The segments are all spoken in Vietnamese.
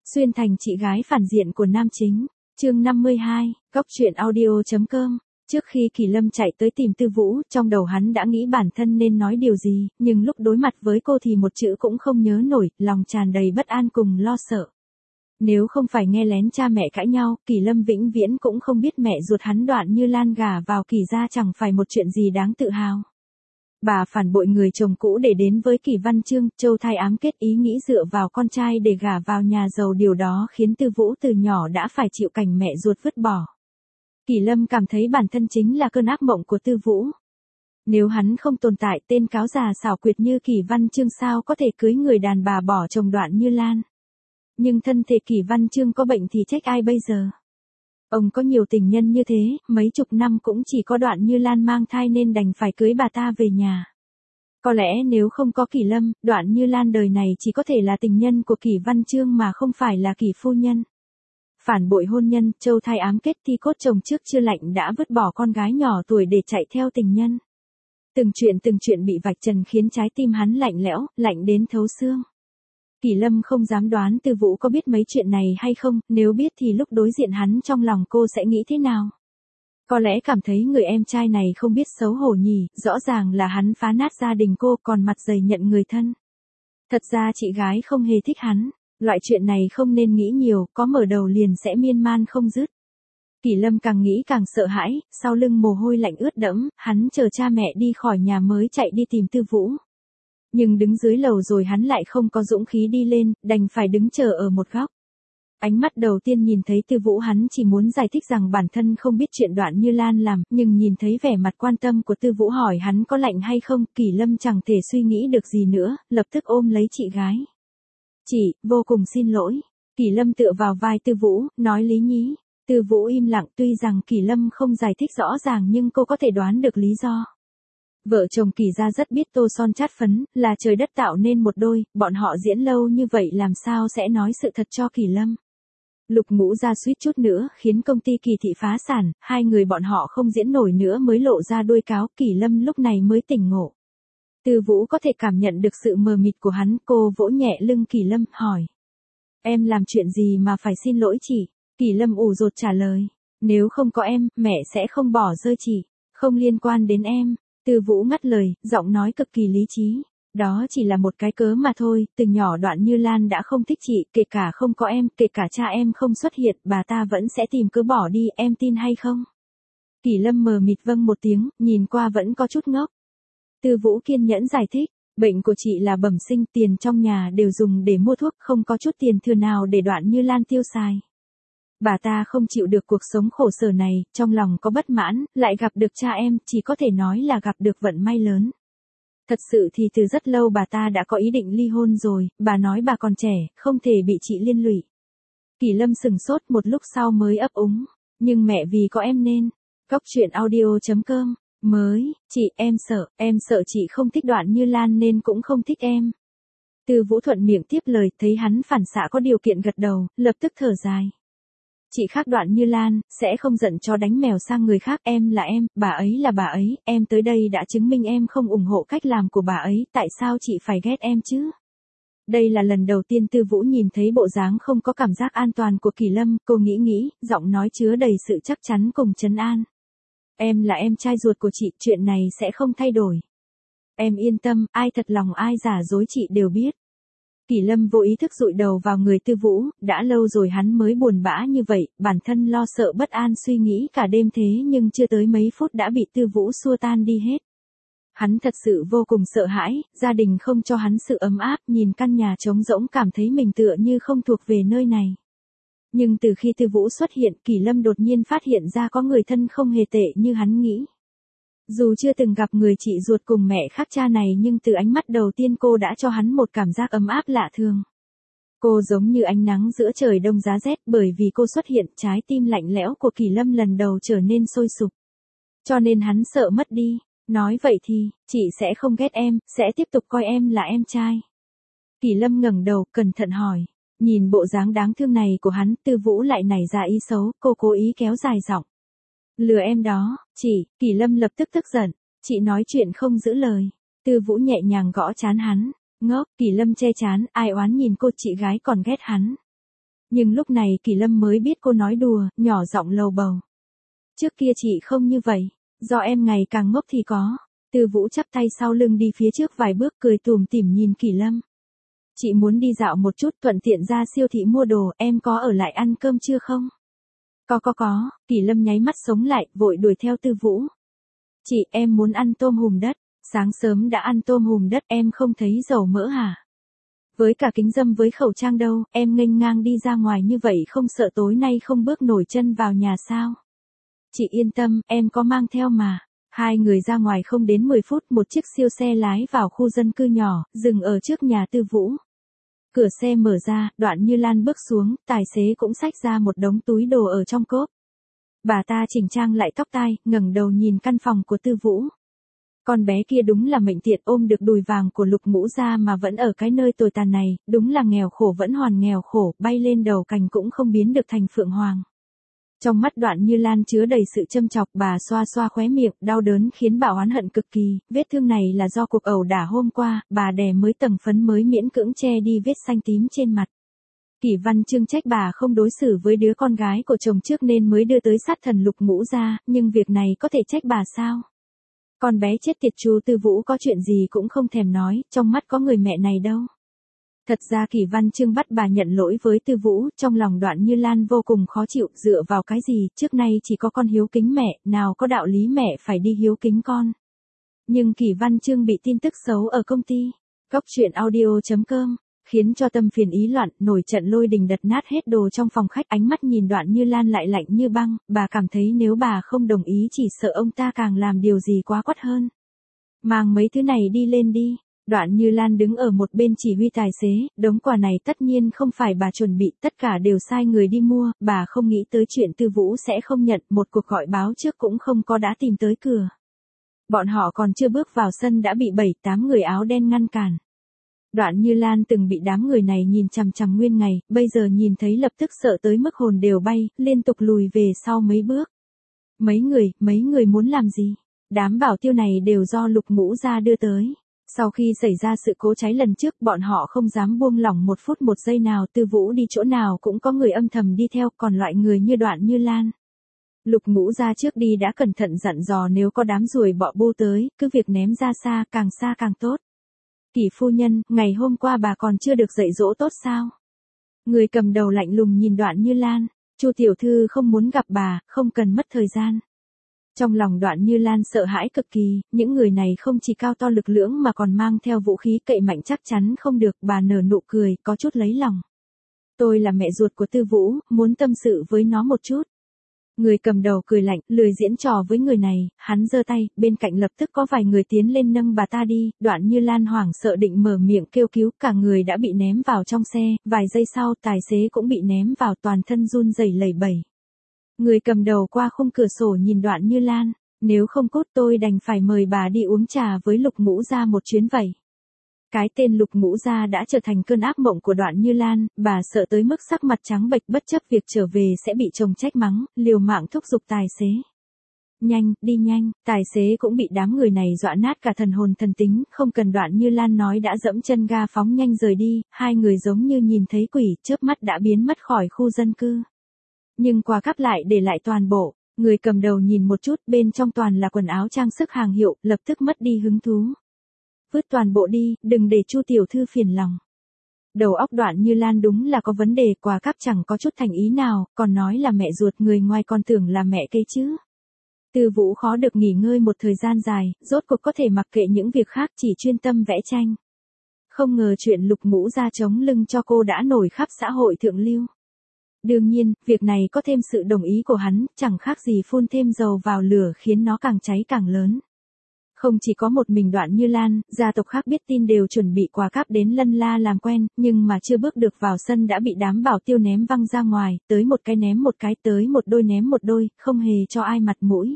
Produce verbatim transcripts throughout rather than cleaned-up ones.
Xuyên thành chị gái phản diện của nam chính. Chương năm mươi hai, Cóc truyện audio.com. Trước khi Kỳ Lâm chạy tới tìm Tư Vũ, trong đầu hắn đã nghĩ bản thân nên nói điều gì, nhưng lúc đối mặt với cô thì một chữ cũng không nhớ nổi, lòng tràn đầy bất an cùng lo sợ. Nếu không phải nghe lén cha mẹ cãi nhau, Kỳ Lâm vĩnh viễn cũng không biết mẹ ruột hắn Đoạn Như Lan gả vào Kỳ gia chẳng phải một chuyện gì đáng tự hào. Bà phản bội người chồng cũ để đến với Kỳ Văn Chương, Châu Thai ám kết ý nghĩ dựa vào con trai để gả vào nhà giàu, điều đó khiến Tư Vũ từ nhỏ đã phải chịu cảnh mẹ ruột vứt bỏ. Kỳ Lâm cảm thấy bản thân chính là cơn ác mộng của Tư Vũ. Nếu hắn không tồn tại, tên cáo già xảo quyệt như Kỳ Văn Chương sao có thể cưới người đàn bà bỏ chồng Đoạn Như Lan. Nhưng thân thể Kỳ Văn Chương có bệnh thì trách ai bây giờ? Ông có nhiều tình nhân như thế, mấy chục năm cũng chỉ có Đoạn Như Lan mang thai nên đành phải cưới bà ta về nhà. Có lẽ nếu không có Kỳ Lâm, Đoạn Như Lan đời này chỉ có thể là tình nhân của Kỳ Văn Chương mà không phải là Kỳ phu nhân. Phản bội hôn nhân, Châu Thai ám kết, thi cốt chồng trước chưa lạnh đã vứt bỏ con gái nhỏ tuổi để chạy theo tình nhân. Từng chuyện từng chuyện bị vạch trần khiến trái tim hắn lạnh lẽo, lạnh đến thấu xương. Kỳ Lâm không dám đoán Tư Vũ có biết mấy chuyện này hay không, nếu biết thì lúc đối diện hắn trong lòng cô sẽ nghĩ thế nào. Có lẽ cảm thấy người em trai này không biết xấu hổ nhỉ, rõ ràng là hắn phá nát gia đình cô còn mặt dày nhận người thân. Thật ra chị gái không hề thích hắn, loại chuyện này không nên nghĩ nhiều, có mở đầu liền sẽ miên man không dứt. Kỳ Lâm càng nghĩ càng sợ hãi, sau lưng mồ hôi lạnh ướt đẫm, hắn chờ cha mẹ đi khỏi nhà mới chạy đi tìm Tư Vũ. Nhưng đứng dưới lầu rồi hắn lại không có dũng khí đi lên, đành phải đứng chờ ở một góc. Ánh mắt đầu tiên nhìn thấy Tư Vũ hắn chỉ muốn giải thích rằng bản thân không biết chuyện Đoạn Như Lan làm, nhưng nhìn thấy vẻ mặt quan tâm của Tư Vũ hỏi hắn có lạnh hay không, Kỳ Lâm chẳng thể suy nghĩ được gì nữa, lập tức ôm lấy chị gái. Chị, vô cùng xin lỗi. Kỳ Lâm tựa vào vai Tư Vũ, nói lý nhí. Tư Vũ im lặng, tuy rằng Kỳ Lâm không giải thích rõ ràng nhưng cô có thể đoán được lý do. Vợ chồng Kỳ gia rất biết tô son chát phấn, là trời đất tạo nên một đôi, bọn họ diễn lâu như vậy làm sao sẽ nói sự thật cho Kỳ Lâm. Lục Ngũ gia suýt chút nữa khiến công ty Kỳ thị phá sản, hai người bọn họ không diễn nổi nữa mới lộ ra đuôi cáo, Kỳ Lâm lúc này mới tỉnh ngộ. Tư Vũ có thể cảm nhận được sự mờ mịt của hắn, cô vỗ nhẹ lưng Kỳ Lâm, hỏi. Em làm chuyện gì mà phải xin lỗi chị? Kỳ Lâm ủ rột trả lời. Nếu không có em, mẹ sẽ không bỏ rơi chị. Không liên quan đến em. Tư Vũ ngắt lời, giọng nói cực kỳ lý trí. Đó chỉ là một cái cớ mà thôi, từ nhỏ Đoạn Như Lan đã không thích chị, kể cả không có em, kể cả cha em không xuất hiện, bà ta vẫn sẽ tìm cớ bỏ đi, em tin hay không? Kỳ Lâm mờ mịt vâng một tiếng, nhìn qua vẫn có chút ngốc. Tư Vũ kiên nhẫn giải thích, bệnh của chị là bẩm sinh, tiền trong nhà đều dùng để mua thuốc, không có chút tiền thừa nào để Đoạn Như Lan tiêu xài. Bà ta không chịu được cuộc sống khổ sở này, trong lòng có bất mãn, lại gặp được cha em, chỉ có thể nói là gặp được vận may lớn. Thật sự thì từ rất lâu bà ta đã có ý định ly hôn rồi, bà nói bà còn trẻ, không thể bị chị liên lụy. Kỳ Lâm sừng sốt một lúc sau mới ấp úng, nhưng mẹ vì có em nên. Cóc truyện audio.com, mới, chị, em sợ, em sợ chị không thích Đoạn Như Lan nên cũng không thích em. Tư Vũ thuận miệng tiếp lời, thấy hắn phản xạ có điều kiện gật đầu, lập tức thở dài. Chị khác Đoạn Như Lan, sẽ không giận cho đánh mèo sang người khác, em là em, bà ấy là bà ấy, em tới đây đã chứng minh em không ủng hộ cách làm của bà ấy, tại sao chị phải ghét em chứ? Đây là lần đầu tiên Tư Vũ nhìn thấy bộ dáng không có cảm giác an toàn của Kỳ Lâm, cô nghĩ nghĩ, giọng nói chứa đầy sự chắc chắn cùng trấn an. Em là em trai ruột của chị, chuyện này sẽ không thay đổi. Em yên tâm, ai thật lòng ai giả dối chị đều biết. Kỳ Lâm vô ý thức dụi đầu vào người Tư Vũ, đã lâu rồi hắn mới buồn bã như vậy, bản thân lo sợ bất an suy nghĩ cả đêm thế nhưng chưa tới mấy phút đã bị Tư Vũ xua tan đi hết. Hắn thật sự vô cùng sợ hãi, gia đình không cho hắn sự ấm áp, nhìn căn nhà trống rỗng cảm thấy mình tựa như không thuộc về nơi này. Nhưng từ khi Tư Vũ xuất hiện, Kỳ Lâm đột nhiên phát hiện ra có người thân không hề tệ như hắn nghĩ. Dù chưa từng gặp người chị ruột cùng mẹ khác cha này nhưng từ ánh mắt đầu tiên cô đã cho hắn một cảm giác ấm áp lạ thường. Cô giống như ánh nắng giữa trời đông giá rét, bởi vì cô xuất hiện, trái tim lạnh lẽo của Kỳ Lâm lần đầu trở nên sôi sục. Cho nên hắn sợ mất đi. Nói vậy thì, chị sẽ không ghét em, sẽ tiếp tục coi em là em trai. Kỳ Lâm ngẩng đầu, cẩn thận hỏi. Nhìn bộ dáng đáng thương này của hắn, Tư Vũ lại nảy ra ý xấu, cô cố ý kéo dài giọng. Lừa em đó, chị, Kỳ Lâm lập tức tức giận, chị nói chuyện không giữ lời. Tư Vũ nhẹ nhàng gõ trán hắn, ngốc, Kỳ Lâm che trán, ai oán nhìn cô, chị gái còn ghét hắn. Nhưng lúc này Kỳ Lâm mới biết cô nói đùa, nhỏ giọng lầu bầu. Trước kia chị không như vậy, do em ngày càng ngốc thì có. Tư Vũ chắp tay sau lưng đi phía trước vài bước cười tủm tỉm nhìn Kỳ Lâm. Chị muốn đi dạo một chút thuận tiện ra siêu thị mua đồ, em có ở lại ăn cơm chưa không? Có có có, Kỳ Lâm nháy mắt sống lại, vội đuổi theo Tư Vũ. Chị, em muốn ăn tôm hùm đất, sáng sớm đã ăn tôm hùm đất em không thấy dầu mỡ hả? Với cả kính râm với khẩu trang đâu, em nghênh ngang đi ra ngoài như vậy không sợ tối nay không bước nổi chân vào nhà sao? Chị yên tâm, em có mang theo mà. Hai người ra ngoài không đến mười phút, một chiếc siêu xe lái vào khu dân cư nhỏ, dừng ở trước nhà Tư Vũ. Cửa xe mở ra, Đoạn Như Lan bước xuống, tài xế cũng xách ra một đống túi đồ ở trong cốp. Bà ta chỉnh trang lại tóc tai, ngẩng đầu nhìn căn phòng của Tư Vũ. Con bé kia đúng là mệnh tiện, ôm được đùi vàng của Lục Ngũ gia mà vẫn ở cái nơi tồi tàn này, đúng là nghèo khổ vẫn hoàn nghèo khổ, bay lên đầu cành cũng không biến được thành phượng hoàng. Trong mắt Đoạn Như Lan chứa đầy sự châm chọc, bà xoa xoa khóe miệng, đau đớn khiến bà oán hận cực kỳ, vết thương này là do cuộc ẩu đả hôm qua, bà đè mới tầng phấn mới miễn cưỡng che đi vết xanh tím trên mặt. Kỷ Văn Chương trách bà không đối xử với đứa con gái của chồng trước nên mới đưa tới sát thần Lục Ngũ gia, nhưng việc này có thể trách bà sao? Con bé chết tiệt, chú Tư Vũ có chuyện gì cũng không thèm nói, trong mắt có người mẹ này đâu. Thật ra Kỷ Văn Chương bắt bà nhận lỗi với Tư Vũ, trong lòng Đoạn Như Lan vô cùng khó chịu, dựa vào cái gì, trước nay chỉ có con hiếu kính mẹ, nào có đạo lý mẹ phải đi hiếu kính con. Nhưng Kỷ Văn Chương bị tin tức xấu ở công ty, Cóc Truyện Audio chấm com, khiến cho tâm phiền ý loạn, nổi trận lôi đình đập nát hết đồ trong phòng khách, ánh mắt nhìn Đoạn Như Lan lại lạnh như băng, bà cảm thấy nếu bà không đồng ý chỉ sợ ông ta càng làm điều gì quá quắt hơn. Mang mấy thứ này đi lên đi. Đoạn Như Lan đứng ở một bên chỉ huy tài xế, đống quà này tất nhiên không phải bà chuẩn bị, tất cả đều sai người đi mua, bà không nghĩ tới chuyện Tư Vũ sẽ không nhận, một cuộc gọi báo trước cũng không có đã tìm tới cửa. Bọn họ còn chưa bước vào sân đã bị bảy tám người áo đen ngăn cản. Đoạn Như Lan từng bị đám người này nhìn chằm chằm nguyên ngày, bây giờ nhìn thấy lập tức sợ tới mức hồn đều bay, liên tục lùi về sau mấy bước. Mấy người, mấy người muốn làm gì? Đám bảo tiêu này đều do Lục Ngũ gia đưa tới. Sau khi xảy ra sự cố cháy lần trước, bọn họ không dám buông lỏng một phút một giây nào, Tư Vũ đi chỗ nào cũng có người âm thầm đi theo, còn loại người như Đoạn Như Lan. Lục Ngũ gia trước đi đã cẩn thận dặn dò nếu có đám ruồi bọ bô tới, cứ việc ném ra xa, càng xa càng tốt. Kỷ phu nhân, ngày hôm qua bà còn chưa được dạy dỗ tốt sao? Người cầm đầu lạnh lùng nhìn Đoạn Như Lan, Chu tiểu thư không muốn gặp bà, không cần mất thời gian. Trong lòng Đoạn Như Lan sợ hãi cực kỳ, những người này không chỉ cao to lực lưỡng mà còn mang theo vũ khí cậy mạnh, chắc chắn không được, bà nở nụ cười, có chút lấy lòng. Tôi là mẹ ruột của Tư Vũ, muốn tâm sự với nó một chút. Người cầm đầu cười lạnh, lười diễn trò với người này, hắn giơ tay, bên cạnh lập tức có vài người tiến lên nâng bà ta đi, Đoạn Như Lan hoảng sợ định mở miệng kêu cứu, cả người đã bị ném vào trong xe, vài giây sau tài xế cũng bị ném vào, toàn thân run rẩy lẩy bẩy. Người cầm đầu qua khung cửa sổ nhìn Đoạn Như Lan, nếu không cốt tôi đành phải mời bà đi uống trà với Lục Ngũ gia một chuyến vậy. Cái tên Lục Ngũ gia đã trở thành cơn ác mộng của Đoạn Như Lan, bà sợ tới mức sắc mặt trắng bệch, bất chấp việc trở về sẽ bị chồng trách mắng, liều mạng thúc giục tài xế. Nhanh, đi nhanh, tài xế cũng bị đám người này dọa nát cả thần hồn thần tính, không cần Đoạn Như Lan nói đã dẫm chân ga phóng nhanh rời đi, hai người giống như nhìn thấy quỷ, chớp mắt đã biến mất khỏi khu dân cư. Nhưng quà cắp lại để lại toàn bộ, người cầm đầu nhìn một chút, bên trong toàn là quần áo trang sức hàng hiệu, lập tức mất đi hứng thú. Vứt toàn bộ đi, đừng để Chu tiểu thư phiền lòng. Đầu óc Đoạn Như Lan đúng là có vấn đề, quà cắp chẳng có chút thành ý nào, còn nói là mẹ ruột, người ngoài còn tưởng là mẹ cây chứ. Tư Vũ khó được nghỉ ngơi một thời gian dài, rốt cuộc có thể mặc kệ những việc khác, chỉ chuyên tâm vẽ tranh. Không ngờ chuyện Lục Ngũ gia chống lưng cho cô đã nổi khắp xã hội thượng lưu. Đương nhiên, việc này có thêm sự đồng ý của hắn, chẳng khác gì phun thêm dầu vào lửa khiến nó càng cháy càng lớn. Không chỉ có một mình Đoạn Như Lan, gia tộc khác biết tin đều chuẩn bị quà cáp đến lân la làm quen, nhưng mà chưa bước được vào sân đã bị đám bảo tiêu ném văng ra ngoài, tới một cái ném một cái, tới một đôi ném một đôi, không hề cho ai mặt mũi.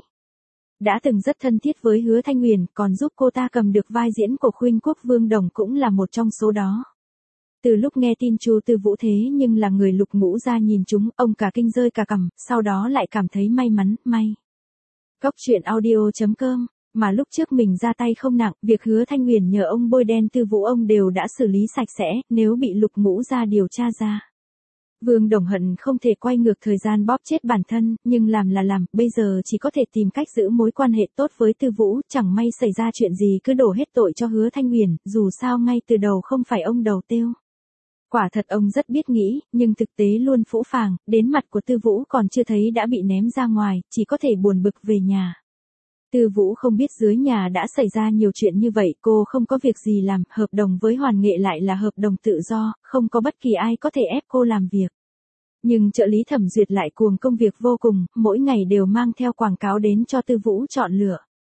Đã từng rất thân thiết với Hứa Thanh Huyền, còn giúp cô ta cầm được vai diễn của Khuynh Quốc Vương Đồng cũng là một trong số đó. Từ lúc nghe tin Chu Tư Vũ thế nhưng là người Lục Ngũ gia nhìn chúng, ông cả kinh rơi cả cằm, sau đó lại cảm thấy may mắn, may. Cóc Truyện Audio chấm com, mà lúc trước mình ra tay không nặng, việc Hứa Thanh Huyền nhờ ông bôi đen Tư Vũ ông đều đã xử lý sạch sẽ, nếu bị Lục Ngũ gia điều tra ra. Vương Đồng hận không thể quay ngược thời gian bóp chết bản thân, nhưng làm là làm, bây giờ chỉ có thể tìm cách giữ mối quan hệ tốt với Tư Vũ, chẳng may xảy ra chuyện gì cứ đổ hết tội cho Hứa Thanh Huyền, dù sao ngay từ đầu không phải ông đầu tiêu. Quả thật ông rất biết nghĩ, nhưng thực tế luôn phũ phàng, đến mặt của Tư Vũ còn chưa thấy đã bị ném ra ngoài, chỉ có thể buồn bực về nhà. Tư Vũ không biết dưới nhà đã xảy ra nhiều chuyện như vậy, cô không có việc gì làm, hợp đồng với Hoàn Nghệ lại là hợp đồng tự do, không có bất kỳ ai có thể ép cô làm việc. Nhưng trợ lý Thẩm Duyệt lại cuồng công việc vô cùng, mỗi ngày đều mang theo quảng cáo đến cho Tư Vũ chọn lựa.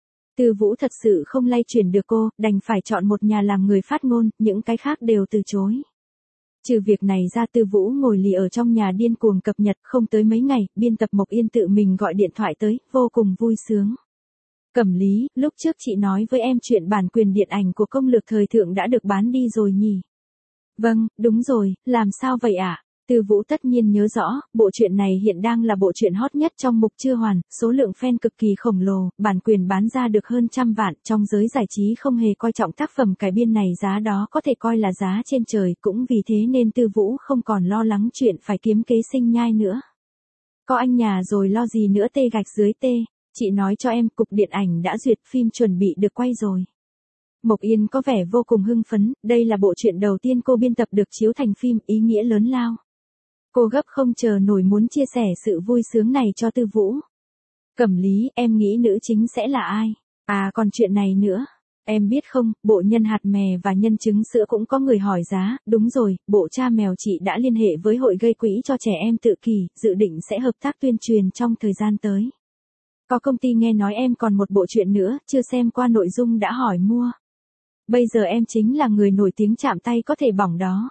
Tư Vũ thật sự không lay chuyển được cô, đành phải chọn một nhà làm người phát ngôn, những cái khác đều từ chối. Trừ việc này ra, Tư Vũ ngồi lì ở trong nhà điên cuồng cập nhật, không tới mấy ngày, biên tập Mộc Yên tự mình gọi điện thoại tới, vô cùng vui sướng. Cẩm Lý, lúc trước chị nói với em chuyện bản quyền điện ảnh của công lược thời thượng đã được bán đi rồi nhỉ? Vâng, đúng rồi, làm sao vậy ạ? À? Tư Vũ tất nhiên nhớ rõ, bộ truyện này hiện đang là bộ truyện hot nhất trong mục chưa hoàn, số lượng fan cực kỳ khổng lồ, bản quyền bán ra được hơn trăm vạn, trong giới giải trí không hề coi trọng tác phẩm cải biên này, giá đó có thể coi là giá trên trời, cũng vì thế nên Tư Vũ không còn lo lắng chuyện phải kiếm kế sinh nhai nữa. Có anh nhà rồi lo gì nữa tê gạch dưới tê, chị nói cho em, cục điện ảnh đã duyệt phim chuẩn bị được quay rồi. Mộc Yên có vẻ vô cùng hưng phấn, đây là bộ truyện đầu tiên cô biên tập được chiếu thành phim, ý nghĩa lớn lao. Cô gấp không chờ nổi muốn chia sẻ sự vui sướng này cho Tư Vũ. Cẩm Lý, em nghĩ nữ chính sẽ là ai? À còn chuyện này nữa. Em biết không, bộ nhân hạt mè và nhân trứng sữa cũng có người hỏi giá, đúng rồi, bộ cha mèo chị đã liên hệ với hội gây quỹ cho trẻ em tự kỷ, dự định sẽ hợp tác tuyên truyền trong thời gian tới. Có công ty nghe nói em còn một bộ truyện nữa, chưa xem qua nội dung đã hỏi mua. Bây giờ em chính là người nổi tiếng chạm tay có thể bỏng đó.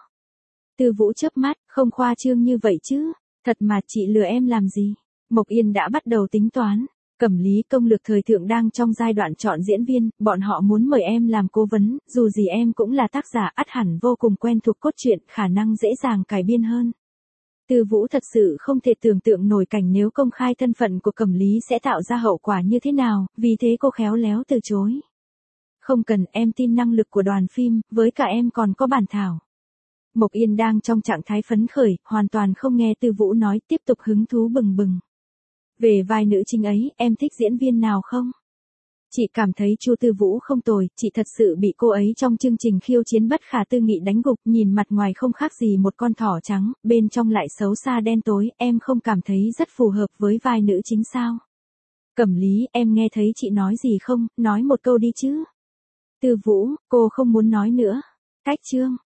Tư Vũ chớp mắt, không khoa trương như vậy chứ, thật mà chị lừa em làm gì? Mộc Yên đã bắt đầu tính toán. Cẩm Lý, công lược thời thượng đang trong giai đoạn chọn diễn viên, bọn họ muốn mời em làm cố vấn, dù gì em cũng là tác giả, ắt hẳn vô cùng quen thuộc cốt truyện, khả năng dễ dàng cải biên hơn. Tư Vũ thật sự không thể tưởng tượng nổi cảnh nếu công khai thân phận của Cẩm Lý sẽ tạo ra hậu quả như thế nào, vì thế cô khéo léo từ chối. Không cần, em tin năng lực của đoàn phim, với cả em còn có bản thảo. Mộc Yên đang trong trạng thái phấn khởi, hoàn toàn không nghe Tư Vũ nói, tiếp tục hứng thú bừng bừng. Về vai nữ chính ấy, em thích diễn viên nào không? Chị cảm thấy Chu Tư Vũ không tồi, chị thật sự bị cô ấy trong chương trình khiêu chiến bất khả tư nghị đánh gục, nhìn mặt ngoài không khác gì một con thỏ trắng, bên trong lại xấu xa đen tối, em không cảm thấy rất phù hợp với vai nữ chính sao? Cẩm Lý, em nghe thấy chị nói gì không, nói một câu đi chứ. Tư Vũ, cô không muốn nói nữa. Cách chương.